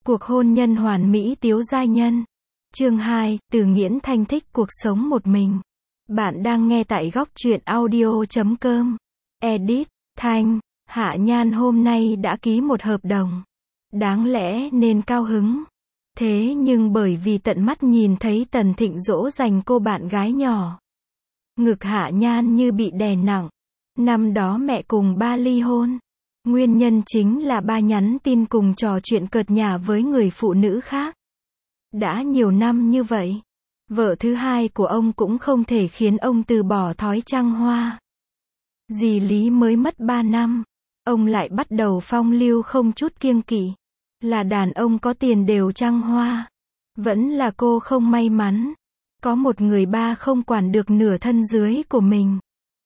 Cuộc hôn nhân hoàn mỹ Tiếu giai nhân. Chương 2, Từ Nghiễn Thanh thích cuộc sống một mình. Bạn đang nghe tại góc truyện audio.com. Edit, Thanh, Hạ Nhan hôm nay đã ký một hợp đồng. Đáng lẽ nên cao hứng. Thế nhưng bởi vì tận mắt nhìn thấy Tần Thịnh dỗ dành cô bạn gái nhỏ. Ngực Hạ Nhan như bị đè nặng. Năm đó mẹ cùng ba ly hôn. Nguyên nhân chính là ba nhắn tin cùng trò chuyện cợt nhả với người phụ nữ khác. Đã nhiều năm như vậy, vợ thứ hai của ông cũng không thể khiến ông từ bỏ thói trăng hoa. Dì Lý mới mất 3 năm, ông lại bắt đầu phong lưu không chút kiêng kỵ. Là đàn ông có tiền đều trăng hoa. Vẫn là cô không may mắn. Có một người ba không quản được nửa thân dưới của mình.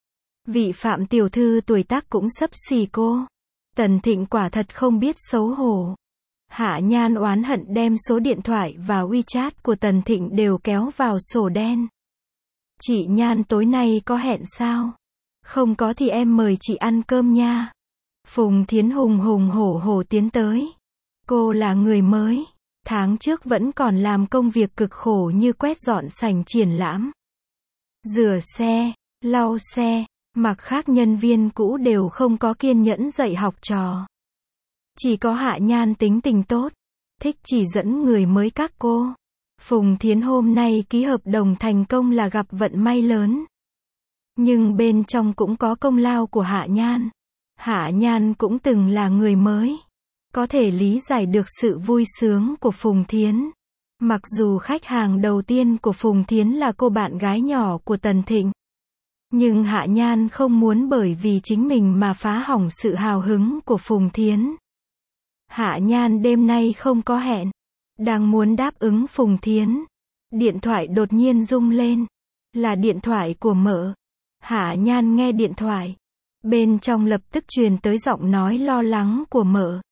Vị Phạm tiểu thư tuổi tác cũng xấp xỉ cô. Tần Thịnh quả thật không biết xấu hổ. Hạ Nhan oán hận đem số điện thoại và WeChat của Tần Thịnh đều kéo vào sổ đen. Chị Nhan tối nay có hẹn sao? Không có thì em mời chị ăn cơm nha. Phùng Thiến hùng hùng hổ hổ tiến tới. Cô là người mới. Tháng trước vẫn còn làm công việc cực khổ như quét dọn sảnh triển lãm, rửa xe, lau xe. Mặc khác nhân viên cũ đều không có kiên nhẫn dạy học trò. Chỉ có Hạ Nhan tính tình tốt, thích chỉ dẫn người mới các cô. Phùng Thiến hôm nay ký hợp đồng thành công là gặp vận may lớn. Nhưng bên trong cũng có công lao của Hạ Nhan. Hạ Nhan cũng từng là người mới. Có thể lý giải được sự vui sướng của Phùng Thiến. Mặc dù khách hàng đầu tiên của Phùng Thiến là cô bạn gái nhỏ của Tần Thịnh. Nhưng Hạ Nhan không muốn bởi vì chính mình mà phá hỏng sự hào hứng của Phùng Thiến. Hạ Nhan đêm nay không có hẹn. Đang muốn đáp ứng Phùng Thiến. Điện thoại đột nhiên rung lên. Là điện thoại của mợ. Hạ Nhan nghe điện thoại. Bên trong lập tức truyền tới giọng nói lo lắng của mợ.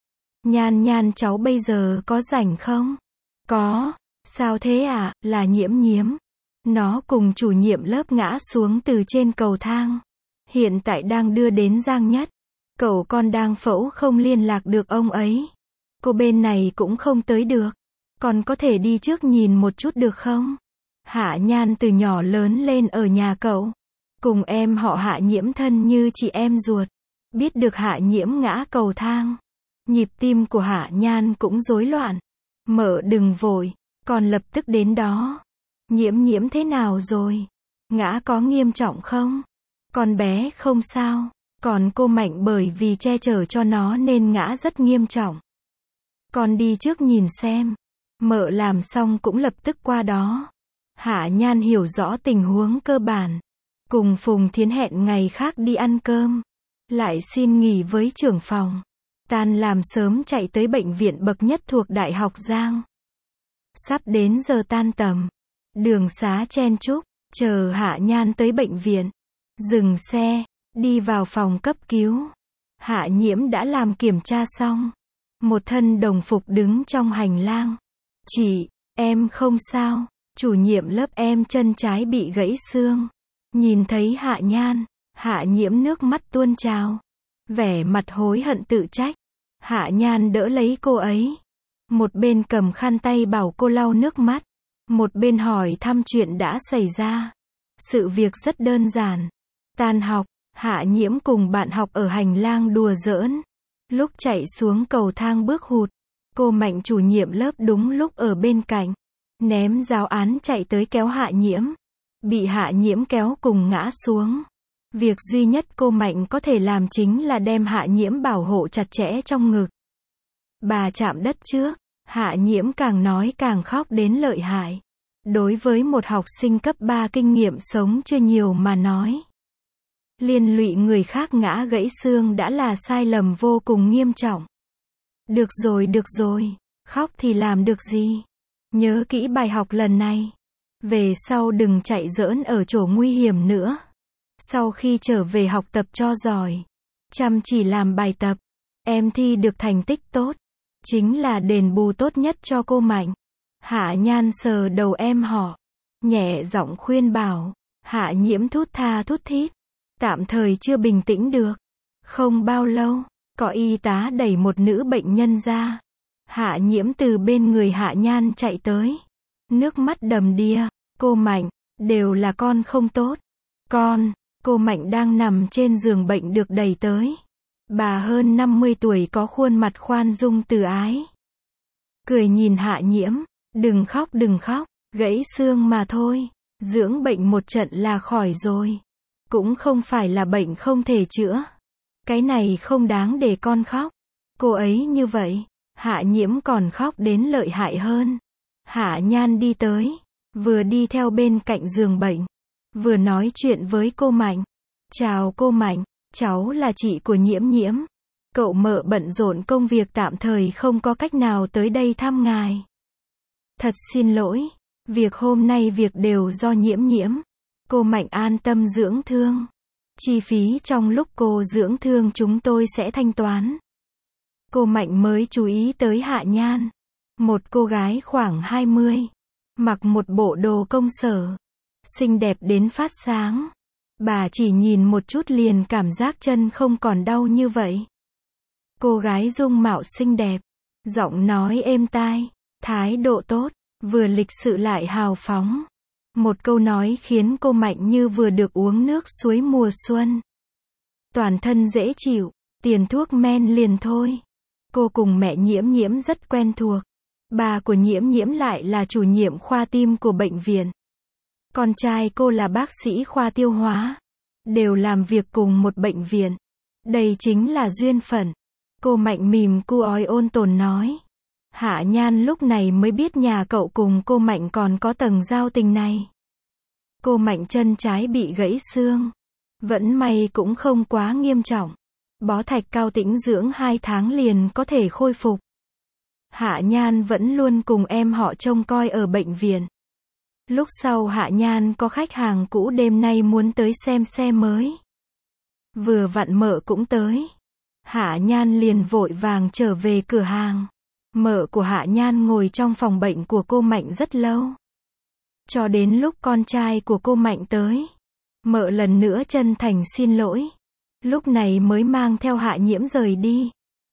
Nhan Nhan cháu bây giờ có rảnh không? Có. Sao thế ạ? Là Nhiễm Nhiễm. Nó cùng chủ nhiệm lớp ngã xuống từ trên cầu thang. Hiện tại đang đưa đến Giang Nhất. Cậu con đang phẫu không liên lạc được ông ấy. Cô bên này cũng không tới được. Con có thể đi trước nhìn một chút được không? Hạ Nhan từ nhỏ lớn lên ở nhà cậu. Cùng em họ Hạ Nhiễm thân như chị em ruột. Biết được Hạ Nhiễm ngã cầu thang. Nhịp tim của Hạ Nhan cũng rối loạn. Mợ đừng vội, con lập tức đến đó. Nhiễm Nhiễm thế nào rồi? Ngã có nghiêm trọng không? Con bé không sao. Còn cô Mạnh bởi vì che chở cho nó nên ngã rất nghiêm trọng. Con đi trước nhìn xem. Mợ làm xong cũng lập tức qua đó. Hạ Nhan hiểu rõ tình huống cơ bản. Cùng Phùng Thiến hẹn ngày khác đi ăn cơm. Lại xin nghỉ với trưởng phòng. Tan làm sớm chạy tới bệnh viện bậc nhất thuộc Đại học Giang. Sắp đến giờ tan tầm. Đường xá chen chúc, chờ Hạ Nhan tới bệnh viện. Dừng xe, đi vào phòng cấp cứu. Hạ Nhiễm đã làm kiểm tra xong. Một thân đồng phục đứng trong hành lang. Chị, em không sao. Chủ nhiệm lớp em chân trái bị gãy xương. Nhìn thấy Hạ Nhan, Hạ Nhiễm nước mắt tuôn trào. Vẻ mặt hối hận tự trách. Hạ Nhan đỡ lấy cô ấy. Một bên cầm khăn tay bảo cô lau nước mắt. Một bên hỏi thăm chuyện đã xảy ra. Sự việc rất đơn giản. Tan học, Hạ Nhiễm cùng bạn học ở hành lang đùa giỡn. Lúc chạy xuống cầu thang bước hụt. Cô Mạnh chủ nhiệm lớp đúng lúc ở bên cạnh. Ném giáo án chạy tới kéo Hạ Nhiễm. Bị Hạ Nhiễm kéo cùng ngã xuống. Việc duy nhất cô Mạnh có thể làm chính là đem Hạ Nhiễm bảo hộ chặt chẽ trong ngực. Bà chạm đất trước. Hạ Nhiễm càng nói càng khóc đến lợi hại. Đối với một học sinh cấp 3 kinh nghiệm sống chưa nhiều mà nói. Liên lụy người khác ngã gãy xương đã là sai lầm vô cùng nghiêm trọng. Được rồi. Khóc thì làm được gì? Nhớ kỹ bài học lần này. Về sau đừng chạy giỡn ở chỗ nguy hiểm nữa. Sau khi trở về học tập cho giỏi. Chăm chỉ làm bài tập. Em thi được thành tích tốt. Chính là đền bù tốt nhất cho cô Mạnh. Hạ Nhan sờ đầu em họ. Nhẹ giọng khuyên bảo. Hạ Nhiễm thút tha thút thít. Tạm thời chưa bình tĩnh được. Không bao lâu, có y tá đẩy một nữ bệnh nhân ra. Hạ Nhiễm từ bên người Hạ Nhan chạy tới. Nước mắt đầm đìa. Cô Mạnh, đều là con không tốt. Cô Mạnh đang nằm trên giường bệnh được đẩy tới. Bà hơn 50 tuổi có khuôn mặt khoan dung từ ái. Cười nhìn Hạ Nhiễm, đừng khóc, gãy xương mà thôi. Dưỡng bệnh một trận là khỏi rồi. Cũng không phải là bệnh không thể chữa. Cái này không đáng để con khóc. Cô ấy như vậy, Hạ Nhiễm còn khóc đến lợi hại hơn. Hạ Nhan đi tới, vừa đi theo bên cạnh giường bệnh, vừa nói chuyện với cô Mạnh. Chào cô Mạnh, cháu là chị của Nhiễm Nhiễm. Cậu mợ bận rộn công việc tạm thời không có cách nào tới đây thăm ngài. Thật xin lỗi, hôm nay việc đều do Nhiễm Nhiễm. Cô Mạnh an tâm dưỡng thương. Chi phí trong lúc cô dưỡng thương chúng tôi sẽ thanh toán. Cô Mạnh mới chú ý tới Hạ Nhan. Một cô gái khoảng 20. Mặc một bộ đồ công sở. Xinh đẹp đến phát sáng. Bà chỉ nhìn một chút liền cảm giác chân không còn đau như vậy. Cô gái dung mạo xinh đẹp. Giọng nói êm tai. Thái độ tốt. Vừa lịch sự lại hào phóng. Một câu nói khiến cô Mạnh như vừa được uống nước suối mùa xuân. Toàn thân dễ chịu. Tiền thuốc men liền thôi. Cô cùng mẹ Nhiễm Nhiễm rất quen thuộc. Bà của Nhiễm Nhiễm lại là chủ nhiệm khoa tim của bệnh viện. Con trai cô là bác sĩ khoa tiêu hóa. Đều làm việc cùng một bệnh viện. Đây chính là duyên phận. Cô Mạnh mỉm cu ói ôn tồn nói. Hạ Nhan lúc này mới biết nhà cậu cùng cô Mạnh còn có tầng giao tình này. Cô Mạnh chân trái bị gãy xương. Vẫn may cũng không quá nghiêm trọng. Bó thạch cao tĩnh dưỡng 2 tháng liền có thể khôi phục. Hạ Nhan vẫn luôn cùng em họ trông coi ở bệnh viện. Lúc sau Hạ Nhan có khách hàng cũ đêm nay muốn tới xem xe mới. Vừa vặn mợ cũng tới. Hạ Nhan liền vội vàng trở về cửa hàng. Mợ của Hạ Nhan ngồi trong phòng bệnh của cô Mạnh rất lâu. Cho đến lúc con trai của cô Mạnh tới. Mợ lần nữa chân thành xin lỗi. Lúc này mới mang theo Hạ Nhiễm rời đi.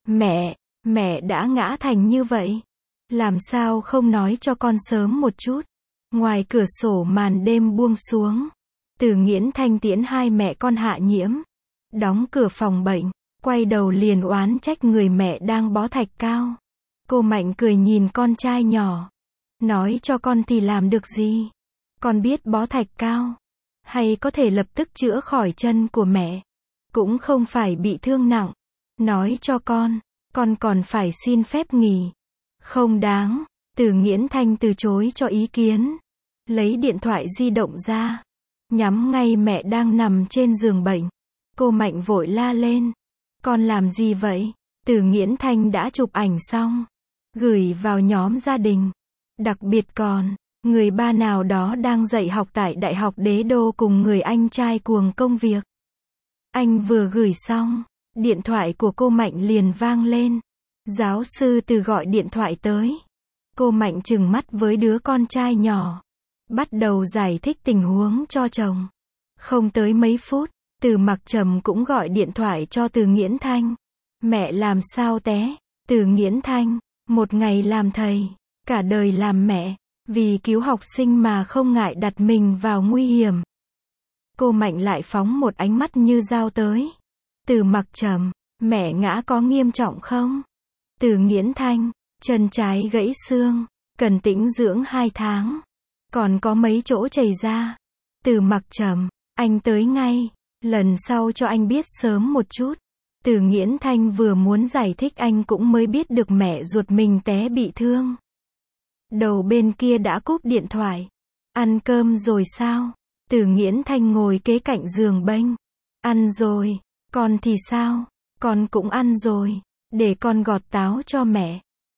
Mẹ đã ngã thành như vậy. Làm sao không nói cho con sớm một chút. Ngoài cửa sổ màn đêm buông xuống. Từ Nghiễn Thanh tiễn hai mẹ con Hạ Nhiễm. Đóng cửa phòng bệnh. Quay đầu liền oán trách người mẹ đang bó thạch cao. Cô Mạnh cười nhìn con trai nhỏ. Nói cho con thì làm được gì. Con biết bó thạch cao. Hay có thể lập tức chữa khỏi chân của mẹ. Cũng không phải bị thương nặng. Nói cho con còn phải xin phép nghỉ. Không đáng. Từ Nghiễn Thanh từ chối cho ý kiến. Lấy điện thoại di động ra. Nhắm ngay mẹ đang nằm trên giường bệnh. Cô Mạnh vội la lên. Con làm gì vậy? Từ Nghiễn Thanh đã chụp ảnh xong. Gửi vào nhóm gia đình. Đặc biệt còn, người ba nào đó đang dạy học tại Đại học Đế Đô cùng người anh trai cuồng công việc. Anh vừa gửi xong, điện thoại của cô Mạnh liền vang lên. Giáo sư Từ gọi điện thoại tới. Cô Mạnh trừng mắt với đứa con trai nhỏ. Bắt đầu giải thích tình huống cho chồng. Không tới mấy phút, Từ Mặc Trầm cũng gọi điện thoại cho Từ Nghiễn Thanh. Mẹ làm sao té? Từ Nghiễn Thanh, một ngày làm thầy, cả đời làm mẹ, vì cứu học sinh mà không ngại đặt mình vào nguy hiểm. Cô Mạnh lại phóng một ánh mắt như dao tới. Từ Mặc Trầm, mẹ ngã có nghiêm trọng không? Từ Nghiễn Thanh, chân trái gãy xương, cần tĩnh dưỡng 2 tháng. Còn có mấy chỗ chảy ra. Từ Mặc Trầm, anh tới ngay, lần sau cho anh biết sớm một chút. Từ Nghiễn Thanh vừa muốn giải thích anh cũng mới biết được mẹ ruột mình té bị thương. Đầu bên kia đã cúp điện thoại. Ăn cơm rồi sao? Từ Nghiễn Thanh ngồi kế cạnh giường bênh. Ăn rồi. Con thì sao? Con cũng ăn rồi. Để con gọt táo cho mẹ.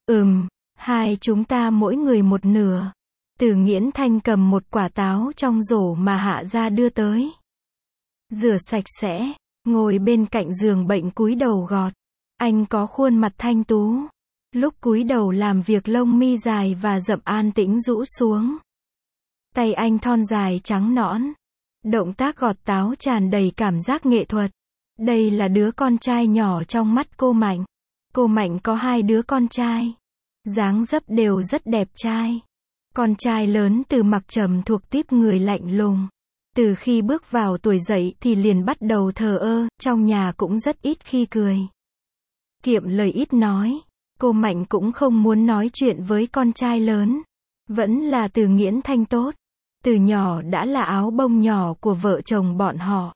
Hai chúng ta mỗi người một nửa. Từ Nghiễn Thanh cầm một quả táo trong rổ mà Hạ gia đưa tới. Rửa sạch sẽ, ngồi bên cạnh giường bệnh cúi đầu gọt. Anh có khuôn mặt thanh tú. Lúc cúi đầu làm việc lông mi dài và rậm an tĩnh rũ xuống. Tay anh thon dài trắng nõn. Động tác gọt táo tràn đầy cảm giác nghệ thuật. Đây là đứa con trai nhỏ trong mắt cô Mạnh. Cô Mạnh có 2 đứa con trai. dáng dấp đều rất đẹp trai. Con trai lớn Từ Mặc Trầm thuộc típ người lạnh lùng. Từ khi bước vào tuổi dậy thì liền bắt đầu thờ ơ, trong nhà cũng rất ít khi cười. Kiệm lời ít nói. Cô Mạnh cũng không muốn nói chuyện với con trai lớn. Vẫn là Từ Nghiễn Thanh tốt. Từ nhỏ đã là áo bông nhỏ của vợ chồng bọn họ.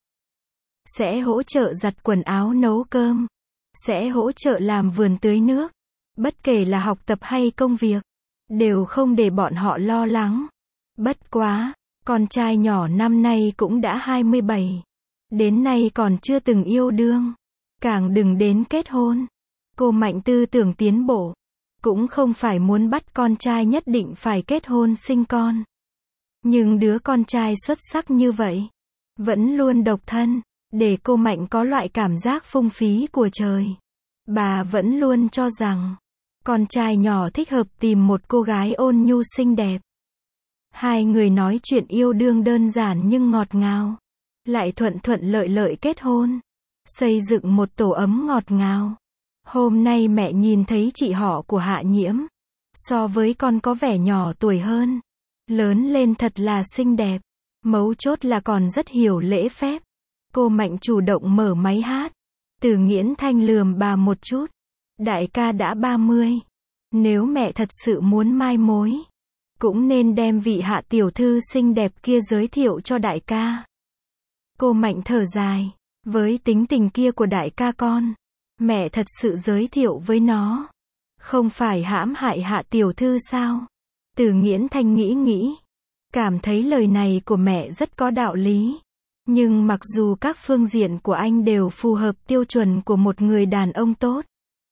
Sẽ hỗ trợ giặt quần áo nấu cơm. Sẽ hỗ trợ làm vườn tưới nước. Bất kể là học tập hay công việc, đều không để bọn họ lo lắng. Bất quá, con trai nhỏ năm nay cũng đã 27. Đến nay còn chưa từng yêu đương. Càng đừng đến kết hôn. Cô Mạnh tư tưởng tiến bộ. Cũng không phải muốn bắt con trai nhất định phải kết hôn sinh con. Nhưng đứa con trai xuất sắc như vậy, vẫn luôn độc thân, để cô Mạnh có loại cảm giác phung phí của trời. Bà vẫn luôn cho rằng, con trai nhỏ thích hợp tìm một cô gái ôn nhu xinh đẹp. Hai người nói chuyện yêu đương đơn giản nhưng ngọt ngào. Lại thuận thuận lợi lợi kết hôn. Xây dựng một tổ ấm ngọt ngào. Hôm nay mẹ nhìn thấy chị họ của Hạ Nhiễm. So với con có vẻ nhỏ tuổi hơn. Lớn lên thật là xinh đẹp. Mấu chốt là còn rất hiểu lễ phép. Cô Mạnh chủ động mở máy hát. Từ Nghiễn Thanh lườm bà một chút. Đại ca đã 30. Nếu mẹ thật sự muốn mai mối, cũng nên đem vị Hạ tiểu thư xinh đẹp kia giới thiệu cho đại ca. Cô Mạnh thở dài. Với tính tình kia của đại ca con, mẹ thật sự giới thiệu với nó, không phải hãm hại Hạ tiểu thư sao? Từ Nghiễn Thanh nghĩ, cảm thấy lời này của mẹ rất có đạo lý. Nhưng mặc dù các phương diện của anh đều phù hợp tiêu chuẩn của một người đàn ông tốt,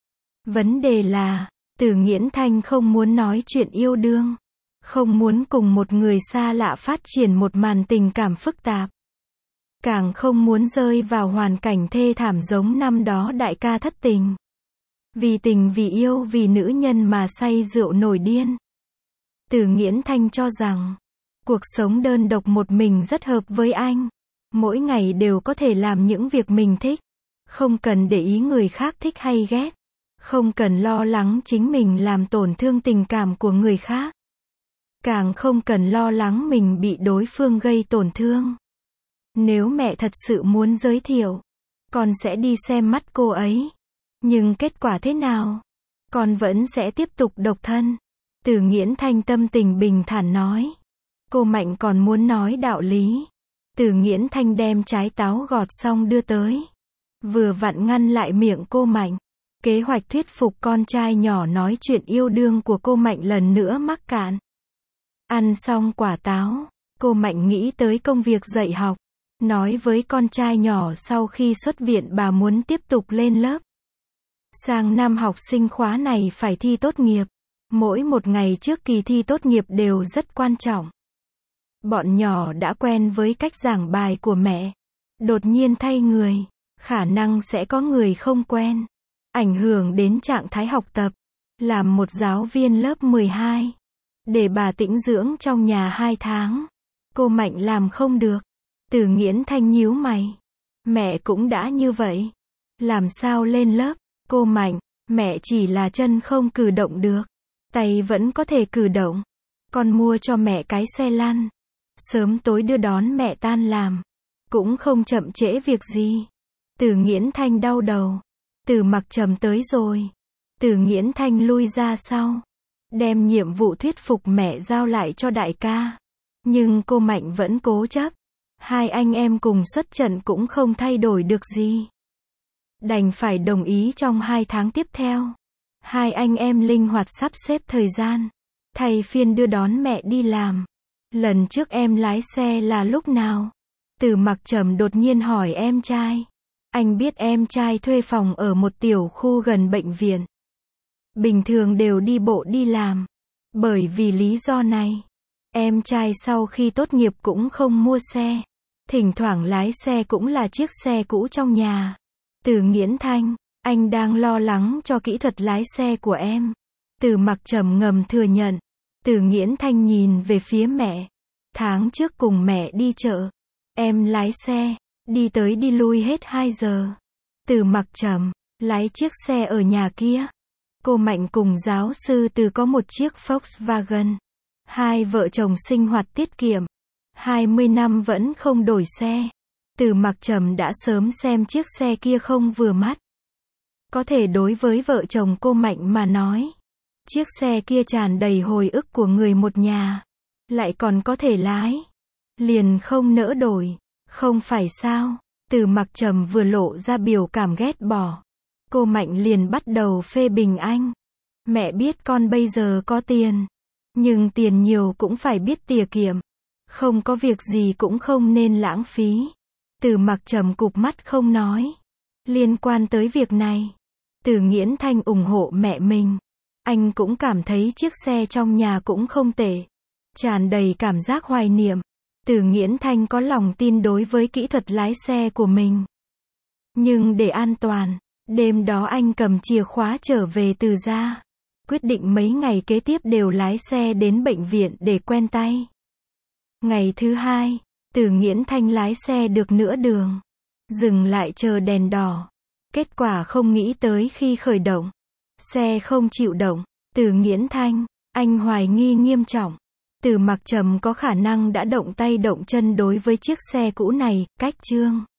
vấn đề là, Từ Nghiễn Thanh không muốn nói chuyện yêu đương, không muốn cùng một người xa lạ phát triển một màn tình cảm phức tạp. Càng không muốn rơi vào hoàn cảnh thê thảm giống năm đó đại ca thất tình. Vì tình vì yêu vì nữ nhân mà say rượu nổi điên. Từ Nghiễn Thanh cho rằng, cuộc sống đơn độc một mình rất hợp với anh. Mỗi ngày đều có thể làm những việc mình thích. Không cần để ý người khác thích hay ghét. Không cần lo lắng chính mình làm tổn thương tình cảm của người khác. Càng không cần lo lắng mình bị đối phương gây tổn thương. Nếu mẹ thật sự muốn giới thiệu, con sẽ đi xem mắt cô ấy. Nhưng kết quả thế nào? Con vẫn sẽ tiếp tục độc thân. Từ Nghiễn Thanh tâm tình bình thản nói. Cô Mạnh còn muốn nói đạo lý. Từ Nghiễn Thanh đem trái táo gọt xong đưa tới. Vừa vặn ngăn lại miệng cô Mạnh. Kế hoạch thuyết phục con trai nhỏ nói chuyện yêu đương của cô Mạnh lần nữa mắc cạn. Ăn xong quả táo, cô Mạnh nghĩ tới công việc dạy học. Nói với con trai nhỏ sau khi xuất viện bà muốn tiếp tục lên lớp. Sang năm học sinh khóa này phải thi tốt nghiệp. Mỗi một ngày trước kỳ thi tốt nghiệp đều rất quan trọng. Bọn nhỏ đã quen với cách giảng bài của mẹ. Đột nhiên thay người, khả năng sẽ có người không quen. Ảnh hưởng đến trạng thái học tập. Làm một giáo viên lớp 12. Để bà tĩnh dưỡng trong nhà 2 tháng. Cô Mạnh làm không được. Từ Nghiễn Thanh nhíu mày. Mẹ cũng đã như vậy. Làm sao lên lớp? Cô Mạnh, mẹ chỉ là chân không cử động được. Tay vẫn có thể cử động. Con mua cho mẹ cái xe lăn. Sớm tối đưa đón mẹ tan làm. Cũng không chậm trễ việc gì. Từ Nghiễn Thanh đau đầu. Từ Mặc Trầm tới rồi. Từ Nghiễn Thanh lui ra sau. Đem nhiệm vụ thuyết phục mẹ giao lại cho đại ca. Nhưng cô Mạnh vẫn cố chấp. Hai anh em cùng xuất trận cũng không thay đổi được gì. Đành phải đồng ý trong 2 tháng tiếp theo. Hai anh em linh hoạt sắp xếp thời gian. Thay phiên đưa đón mẹ đi làm. Lần trước em lái xe là lúc nào? Từ Mặc Trầm đột nhiên hỏi em trai. Anh biết em trai thuê phòng ở một tiểu khu gần bệnh viện. Bình thường đều đi bộ đi làm. Bởi vì lý do này, em trai sau khi tốt nghiệp cũng không mua xe. Thỉnh thoảng lái xe cũng là chiếc xe cũ trong nhà. Từ Nghiễn Thanh, anh đang lo lắng cho kỹ thuật lái xe của em. Từ Mặc Trầm ngầm thừa nhận. Từ Nghiễn Thanh nhìn về phía mẹ. Tháng trước cùng mẹ đi chợ. Em lái xe, đi tới đi lui hết 2 giờ. Từ Mặc Trầm, lái chiếc xe ở nhà kia. Cô Mạnh cùng giáo sư Từ có một chiếc Volkswagen. Hai vợ chồng sinh hoạt tiết kiệm. 20 năm vẫn không đổi xe. Từ Mặc Trầm đã sớm xem chiếc xe kia không vừa mắt. Có thể đối với vợ chồng cô Mạnh mà nói, chiếc xe kia tràn đầy hồi ức của người một nhà. Lại còn có thể lái. Liền không nỡ đổi. Không phải sao? Từ Mặc Trầm vừa lộ ra biểu cảm ghét bỏ. Cô Mạnh liền bắt đầu phê bình anh. Mẹ biết con bây giờ có tiền. Nhưng tiền nhiều cũng phải biết tiết kiệm. Không có việc gì cũng không nên lãng phí. Từ Mặc Trầm cụp mắt không nói. Liên quan tới việc này, Từ Nghiễn Thanh ủng hộ mẹ mình. Anh cũng cảm thấy chiếc xe trong nhà cũng không tệ. Tràn đầy cảm giác hoài niệm. Từ Nghiễn Thanh có lòng tin đối với kỹ thuật lái xe của mình. Nhưng để an toàn, đêm đó anh cầm chìa khóa trở về Từ gia. Quyết định mấy ngày kế tiếp đều lái xe đến bệnh viện để quen tay. Ngày thứ hai, Từ Nghiễn Thanh lái xe được nửa đường. Dừng lại chờ đèn đỏ. Kết quả không nghĩ tới khi khởi động. Xe không chịu động. Từ Nghiễn Thanh, anh hoài nghi nghiêm trọng. Từ Mặc Trầm có khả năng đã động tay động chân đối với chiếc xe cũ này, cách chương.